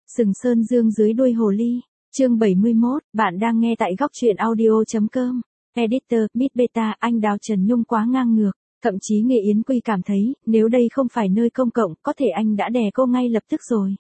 Sừng Sơn Dương dưới đuôi hồ ly. Chương 71, bạn đang nghe tại góc truyện audio.com. Editor, Miss Beta, anh Đào Trần Nhung quá ngang ngược. Thậm chí Nghệ Yến Quy cảm thấy, nếu đây không phải nơi công cộng, có thể anh đã đè cô ngay lập tức rồi.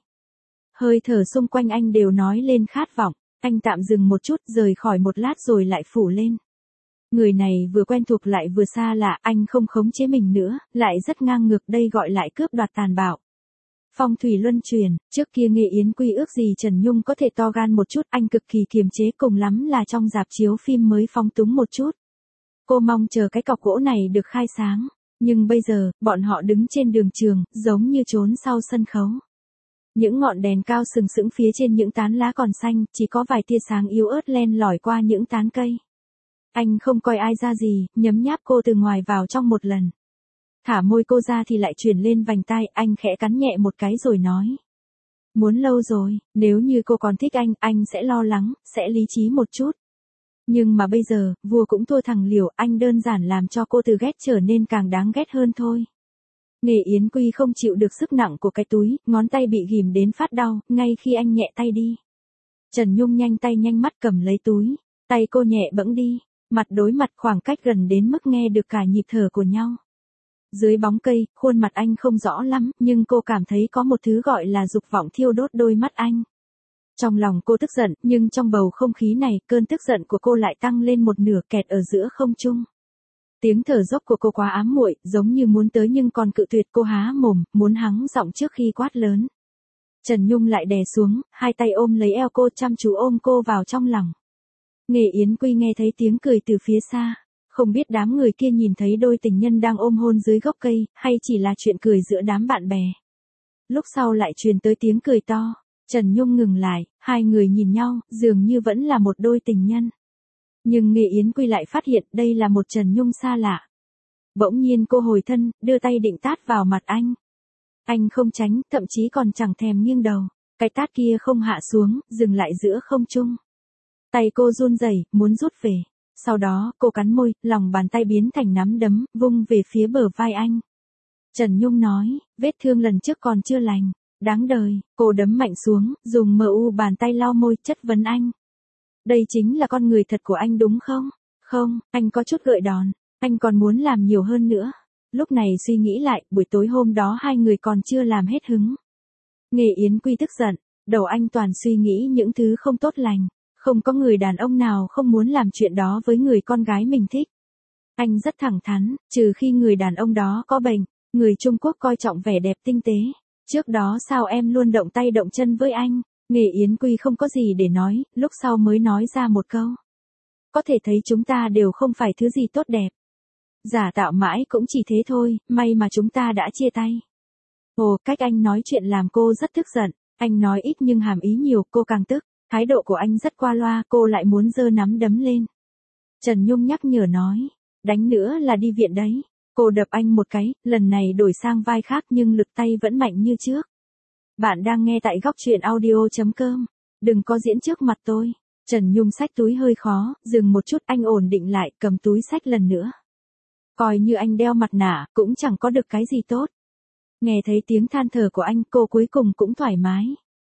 Hơi thở xung quanh anh đều nói lên khát vọng. Anh tạm dừng một chút, rời khỏi một lát rồi lại phủ lên. Người này vừa quen thuộc lại vừa xa lạ, anh không khống chế mình nữa, lại rất ngang ngược, đây gọi lại cướp đoạt tàn bạo. Phong thủy luân chuyển, trước kia Nghệ Yến Quy ước gì Trần Nhung có thể to gan một chút, anh cực kỳ kiềm chế, cùng lắm là trong rạp chiếu phim mới phóng túng một chút. Cô mong chờ cái cọc gỗ này được khai sáng, nhưng bây giờ, bọn họ đứng trên đường trường, giống như trốn sau sân khấu. Những ngọn đèn cao sừng sững phía trên những tán lá còn xanh, chỉ có vài tia sáng yếu ớt len lỏi qua những tán cây. Anh không coi ai ra gì, nhấm nháp cô từ ngoài vào trong một lần. Thả môi cô ra thì lại chuyển lên vành tai, anh khẽ cắn nhẹ một cái rồi nói. Muốn lâu rồi, nếu như cô còn thích anh sẽ lo lắng, sẽ lý trí một chút. Nhưng mà bây giờ, vua cũng thua thằng liều, anh đơn giản làm cho cô từ ghét trở nên càng đáng ghét hơn thôi. Nghệ Yến Quy không chịu được sức nặng của cái túi, ngón tay bị ghìm đến phát đau, ngay khi anh nhẹ tay đi. Trần Nhung nhanh tay nhanh mắt cầm lấy túi, tay cô nhẹ bẫng đi, mặt đối mặt khoảng cách gần đến mức nghe được cả nhịp thở của nhau. Dưới bóng cây, khuôn mặt anh không rõ lắm, nhưng cô cảm thấy có một thứ gọi là dục vọng thiêu đốt đôi mắt anh. Trong lòng cô tức giận, nhưng trong bầu không khí này, cơn tức giận của cô lại tăng lên một nửa, kẹt ở giữa không trung. Tiếng thở dốc của cô quá ám muội, giống như muốn tới nhưng còn cự tuyệt, cô há mồm, muốn hắng giọng trước khi quát lớn. Trần Nhung lại đè xuống, hai tay ôm lấy eo cô, chăm chú ôm cô vào trong lòng. Nghệ Yến Quy nghe thấy tiếng cười từ phía xa. Không biết đám người kia nhìn thấy đôi tình nhân đang ôm hôn dưới gốc cây, hay chỉ là chuyện cười giữa đám bạn bè. Lúc sau lại truyền tới tiếng cười to. Trần Nhung ngừng lại, hai người nhìn nhau, dường như vẫn là một đôi tình nhân. Nhưng Nghệ Yến Quy lại phát hiện đây là một Trần Nhung xa lạ. Bỗng nhiên cô hồi thân, đưa tay định tát vào mặt anh. Anh không tránh, thậm chí còn chẳng thèm nghiêng đầu. Cái tát kia không hạ xuống, dừng lại giữa không trung. Tay cô run rẩy, muốn rút về. Sau đó, cô cắn môi, lòng bàn tay biến thành nắm đấm, vung về phía bờ vai anh. Trần Nhung nói, vết thương lần trước còn chưa lành. Đáng đời, cô đấm mạnh xuống, dùng bàn tay lau môi, chất vấn anh. Đây chính là con người thật của anh đúng không? Không, anh có chút gợi đòn. Anh còn muốn làm nhiều hơn nữa. Lúc này suy nghĩ lại, buổi tối hôm đó hai người còn chưa làm hết hứng. Nghệ Yến Quy tức giận, đầu anh toàn suy nghĩ những thứ không tốt lành. Không có người đàn ông nào không muốn làm chuyện đó với người con gái mình thích. Anh rất thẳng thắn, trừ khi người đàn ông đó có bệnh. Người Trung Quốc coi trọng vẻ đẹp tinh tế. Trước đó sao em luôn động tay động chân với anh? Nghệ Yến Quy không có gì để nói, lúc sau mới nói ra một câu. Có thể thấy chúng ta đều không phải thứ gì tốt đẹp. Giả tạo mãi cũng chỉ thế thôi, may mà chúng ta đã chia tay. Ồ, cách anh nói chuyện làm cô rất tức giận. Anh nói ít nhưng hàm ý nhiều, cô càng tức. Thái độ của anh rất qua loa, cô lại muốn giơ nắm đấm lên. Trần Nhung nhắc nhở nói, đánh nữa là đi viện đấy. Cô đập anh một cái, lần này đổi sang vai khác nhưng lực tay vẫn mạnh như trước. Bạn đang nghe tại góc truyện audio.com. Đừng có diễn trước mặt tôi. Trần Nhung xách túi hơi khó, dừng một chút, anh ổn định lại, cầm túi xách lần nữa. Coi như anh đeo mặt nạ, cũng chẳng có được cái gì tốt. Nghe thấy tiếng than thở của anh, cô cuối cùng cũng thoải mái.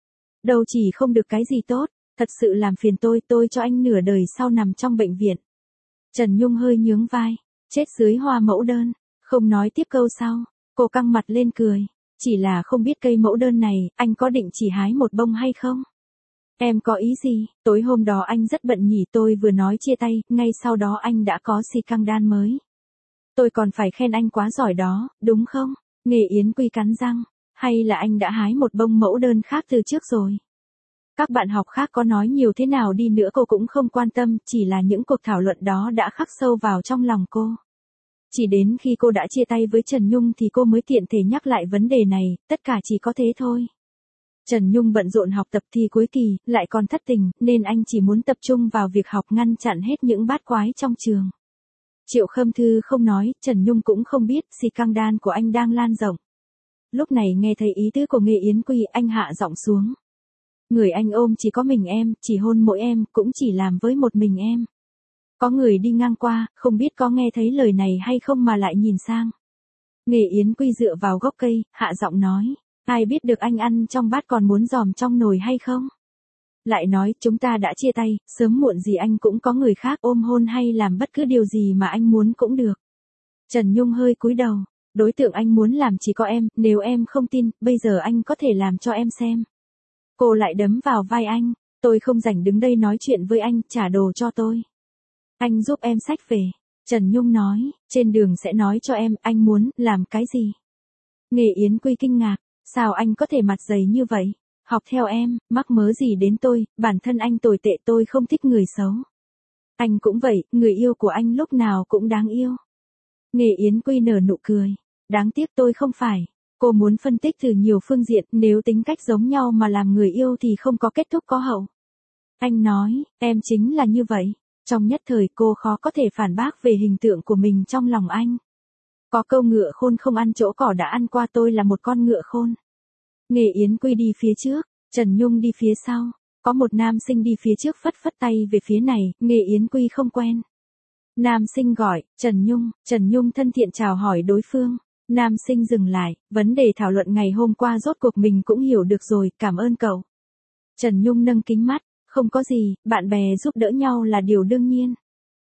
Đâu chỉ không được cái gì tốt, thật sự làm phiền tôi cho anh nửa đời sau nằm trong bệnh viện. Trần Nhung hơi nhướng vai, chết dưới hoa mẫu đơn, không nói tiếp câu sau, cô căng mặt lên cười, chỉ là không biết cây mẫu đơn này, anh có định chỉ hái một bông hay không? Em có ý gì, tối hôm đó anh rất bận nhỉ, tôi vừa nói chia tay, ngay sau đó anh đã có xì căng đan mới. Tôi còn phải khen anh quá giỏi đó, đúng không? Nghệ Yến Quy cắn răng. Hay là anh đã hái một bông mẫu đơn khác từ trước rồi? Các bạn học khác có nói nhiều thế nào đi nữa cô cũng không quan tâm, chỉ là những cuộc thảo luận đó đã khắc sâu vào trong lòng cô. Chỉ đến khi cô đã chia tay với Trần Nhung thì cô mới tiện thể nhắc lại vấn đề này, tất cả chỉ có thế thôi. Trần Nhung bận rộn học tập thi cuối kỳ, lại còn thất tình, nên anh chỉ muốn tập trung vào việc học, ngăn chặn hết những bát quái trong trường. Triệu Khâm Thư không nói, Trần Nhung cũng không biết, xì căng đan của anh đang lan rộng. Lúc này nghe thấy ý tứ của Nghệ Yến Quy, anh hạ giọng xuống. Người anh ôm chỉ có mình em, chỉ hôn mỗi em, cũng chỉ làm với một mình em. Có người đi ngang qua, không biết có nghe thấy lời này hay không mà lại nhìn sang. Nghệ Yến Quy dựa vào gốc cây, hạ giọng nói. Ai biết được anh ăn trong bát còn muốn giòm trong nồi hay không? Lại nói chúng ta đã chia tay, sớm muộn gì anh cũng có người khác, ôm hôn hay làm bất cứ điều gì mà anh muốn cũng được. Trần Nhung hơi cúi đầu, đối tượng anh muốn làm chỉ có em, nếu em không tin, bây giờ anh có thể làm cho em xem. Cô lại đấm vào vai anh, tôi không rảnh đứng đây nói chuyện với anh, trả đồ cho tôi. Anh giúp em xách về. Trần Nhung nói, trên đường sẽ nói cho em, anh muốn làm cái gì. Nghệ Yến Quy kinh ngạc, sao anh có thể mặt dày như vậy? Học theo em, mắc mớ gì đến tôi, bản thân anh tồi tệ, tôi không thích người xấu. Anh cũng vậy, người yêu của anh lúc nào cũng đáng yêu. Nghệ Yến Quy nở nụ cười, đáng tiếc tôi không phải. Cô muốn phân tích từ nhiều phương diện, nếu tính cách giống nhau mà làm người yêu thì không có kết thúc có hậu. Anh nói, em chính là như vậy. Trong nhất thời cô khó có thể phản bác về hình tượng của mình trong lòng anh. Có câu ngựa khôn không ăn chỗ cỏ đã ăn qua, tôi là một con ngựa khôn. Nghệ Yến Quy đi phía trước, Trần Nhung đi phía sau. Có một nam sinh đi phía trước phất phất tay về phía này, Nghệ Yến Quy không quen. Nam sinh gọi, Trần Nhung thân thiện chào hỏi đối phương. Nam sinh dừng lại, vấn đề thảo luận ngày hôm qua rốt cuộc mình cũng hiểu được rồi, cảm ơn cậu. Trần Nhung nâng kính mắt, không có gì, bạn bè giúp đỡ nhau là điều đương nhiên.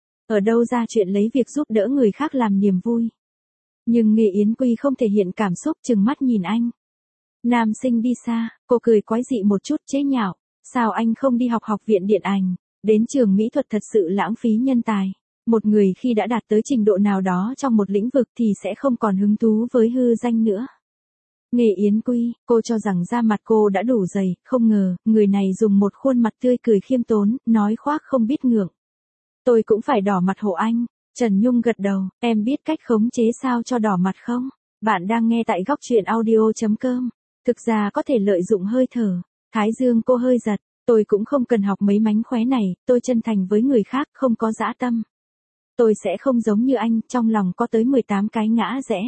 Ở đâu ra chuyện lấy việc giúp đỡ người khác làm niềm vui. Nhưng Nghệ Yến Quy không thể hiện cảm xúc, trừng mắt nhìn anh. Nam sinh đi xa, cô cười quái dị một chút chế nhạo, sao anh không đi học học viện điện ảnh, đến trường mỹ thuật thật sự lãng phí nhân tài. Một người khi đã đạt tới trình độ nào đó trong một lĩnh vực thì sẽ không còn hứng thú với hư danh nữa. Nghệ Yến Quy, cô cho rằng da mặt cô đã đủ dày, không ngờ, người này dùng một khuôn mặt tươi cười khiêm tốn, nói khoác không biết ngượng. Tôi cũng phải đỏ mặt hộ anh. Trần Nhung gật đầu, em biết cách khống chế sao cho đỏ mặt không? Bạn đang nghe tại góc truyện audio.com. Thực ra có thể lợi dụng hơi thở. Thái dương cô hơi giật, tôi cũng không cần học mấy mánh khóe này, tôi chân thành với người khác, không có dã tâm. Tôi sẽ không giống như anh, trong lòng có tới 18 cái ngã rẽ.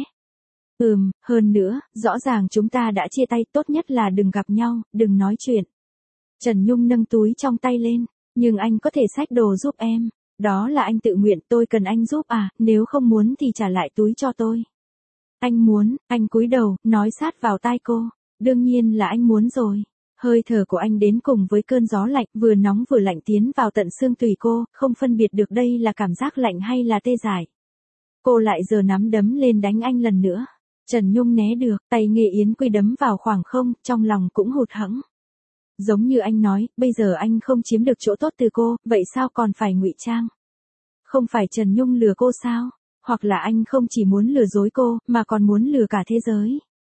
Hơn nữa, rõ ràng chúng ta đã chia tay, tốt nhất là đừng gặp nhau, đừng nói chuyện. Trần Nhung nâng túi trong tay lên, nhưng anh có thể xách đồ giúp em. Đó là anh tự nguyện, tôi cần anh giúp à, nếu không muốn thì trả lại túi cho tôi. Anh muốn, anh cúi đầu, nói sát vào tai cô. Đương nhiên là anh muốn rồi. Hơi thở của anh đến cùng với cơn gió lạnh, vừa nóng vừa lạnh tiến vào tận xương tủy cô, không phân biệt được đây là cảm giác lạnh hay là tê dại. Cô lại giơ nắm đấm lên đánh anh lần nữa. Trần Nhung né được, tay Nghệ Yến Quy đấm vào khoảng không, trong lòng cũng hụt hẫng. Giống như anh nói, bây giờ anh không chiếm được chỗ tốt từ cô, vậy sao còn phải ngụy trang? Không phải Trần Nhung lừa cô sao? Hoặc là anh không chỉ muốn lừa dối cô, mà còn muốn lừa cả thế giới?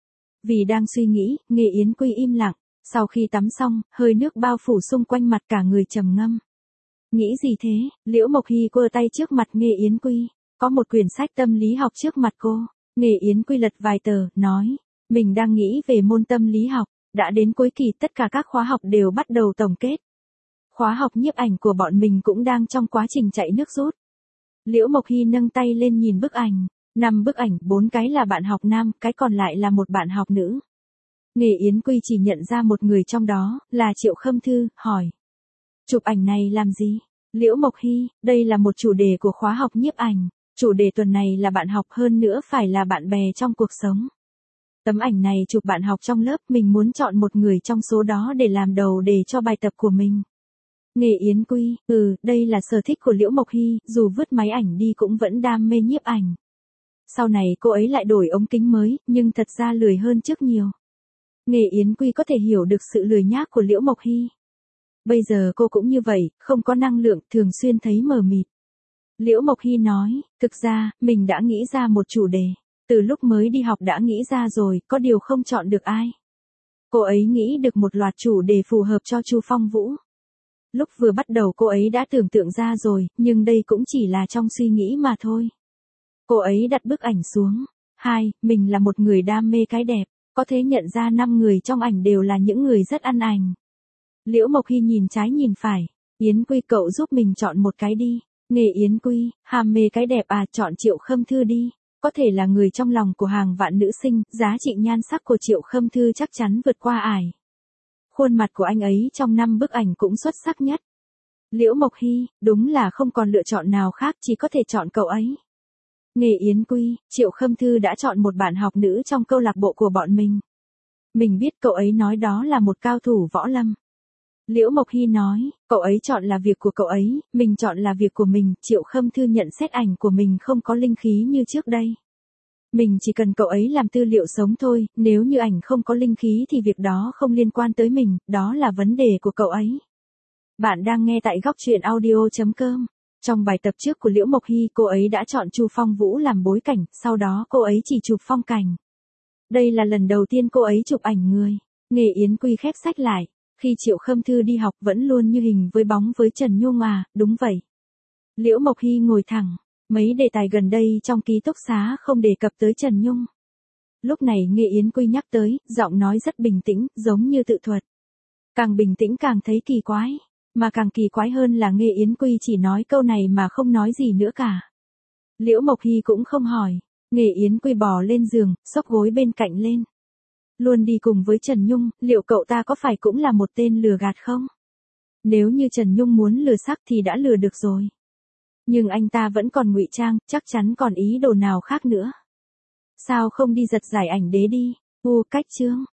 Vì đang suy nghĩ, Nghệ Yến Quy im lặng, sau khi tắm xong, hơi nước bao phủ xung quanh mặt cả người trầm ngâm. Nghĩ gì thế? Liễu Mộc Hy quơ tay trước mặt Nghệ Yến Quy, có một quyển sách tâm lý học trước mặt cô. Nghệ Yến Quy lật vài tờ, nói, mình đang nghĩ về môn tâm lý học, đã đến cuối kỳ tất cả các khóa học đều bắt đầu tổng kết. Khóa học nhiếp ảnh của bọn mình cũng đang trong quá trình chạy nước rút. Liễu Mộc Hy nâng tay lên nhìn bức ảnh, 5 bức ảnh, 4 cái là bạn học nam, cái còn lại là một bạn học nữ. Nghệ Yến Quy chỉ nhận ra một người trong đó, là Triệu Khâm Thư, hỏi. Chụp ảnh này làm gì? Liễu Mộc Hy, đây là một chủ đề của khóa học nhiếp ảnh. Chủ đề tuần này là bạn học, hơn nữa phải là bạn bè trong cuộc sống. Tấm ảnh này chụp bạn học trong lớp, mình muốn chọn một người trong số đó để làm đầu đề cho bài tập của mình. Nghệ Yến Quy, đây là sở thích của Liễu Mộc Hy, dù vứt máy ảnh đi cũng vẫn đam mê nhiếp ảnh. Sau này cô ấy lại đổi ống kính mới, nhưng thật ra lười hơn trước nhiều. Nghệ Yến Quy có thể hiểu được sự lười nhác của Liễu Mộc Hy. Bây giờ cô cũng như vậy, không có năng lượng, thường xuyên thấy mờ mịt. Liễu Mộc Hy nói, thực ra, mình đã nghĩ ra một chủ đề. Từ lúc mới đi học đã nghĩ ra rồi, có điều không chọn được ai. Cô ấy nghĩ được một loạt chủ đề phù hợp cho Chu Phong Vũ. Lúc vừa bắt đầu cô ấy đã tưởng tượng ra rồi, nhưng đây cũng chỉ là trong suy nghĩ mà thôi. Cô ấy đặt bức ảnh xuống. Mình là một người đam mê cái đẹp, có thể nhận ra 5 người trong ảnh đều là những người rất ăn ảnh. Liễu Mộc Hy nhìn trái nhìn phải. Yến Quy, cậu giúp mình chọn một cái đi. Nghệ Yến Quy, ham mê cái đẹp à, chọn Triệu Khâm Thư đi. Có thể là người trong lòng của hàng vạn nữ sinh, giá trị nhan sắc của Triệu Khâm Thư chắc chắn vượt qua ải. Khuôn mặt của anh ấy trong 5 bức ảnh cũng xuất sắc nhất. Liễu Mộc Hy, đúng là không còn lựa chọn nào khác, chỉ có thể chọn cậu ấy. Nghệ Yến Quy, Triệu Khâm Thư đã chọn một bạn học nữ trong câu lạc bộ của bọn mình. Mình biết cậu ấy nói đó là một cao thủ võ lâm. Liễu Mộc Hy nói, cậu ấy chọn là việc của cậu ấy, mình chọn là việc của mình, Triệu Khâm Thư nhận xét ảnh của mình không có linh khí như trước đây. Mình chỉ cần cậu ấy làm tư liệu sống thôi, nếu như ảnh không có linh khí thì việc đó không liên quan tới mình, đó là vấn đề của cậu ấy. Bạn đang nghe tại góc truyện audio.com. Trong bài tập trước của Liễu Mộc Hy, cô ấy đã chọn Chu Phong Vũ làm bối cảnh, sau đó cô ấy chỉ chụp phong cảnh. Đây là lần đầu tiên cô ấy chụp ảnh người. Nghề Yến Quy khép sách lại. Khi Triệu Khâm Thư đi học vẫn luôn như hình với bóng với Trần Nhung à, đúng vậy. Liễu Mộc Hy ngồi thẳng. Mấy đề tài gần đây trong ký túc xá không đề cập tới Trần Nhung. Lúc này Nghề Yến Quy nhắc tới, giọng nói rất bình tĩnh, giống như tự thuật. Càng bình tĩnh càng thấy kỳ quái. Mà càng kỳ quái hơn là Nghề Yến Quy chỉ nói câu này mà không nói gì nữa cả. Liễu Mộc Hy cũng không hỏi. Nghề Yến Quy bò lên giường, xốc gối bên cạnh lên. Luôn đi cùng với Trần Nhung, liệu cậu ta có phải cũng là một tên lừa gạt không? Nếu như Trần Nhung muốn lừa xác thì đã lừa được rồi. Nhưng anh ta vẫn còn ngụy trang, chắc chắn còn ý đồ nào khác nữa. Sao không đi giật giải ảnh đế đi? Cách chương.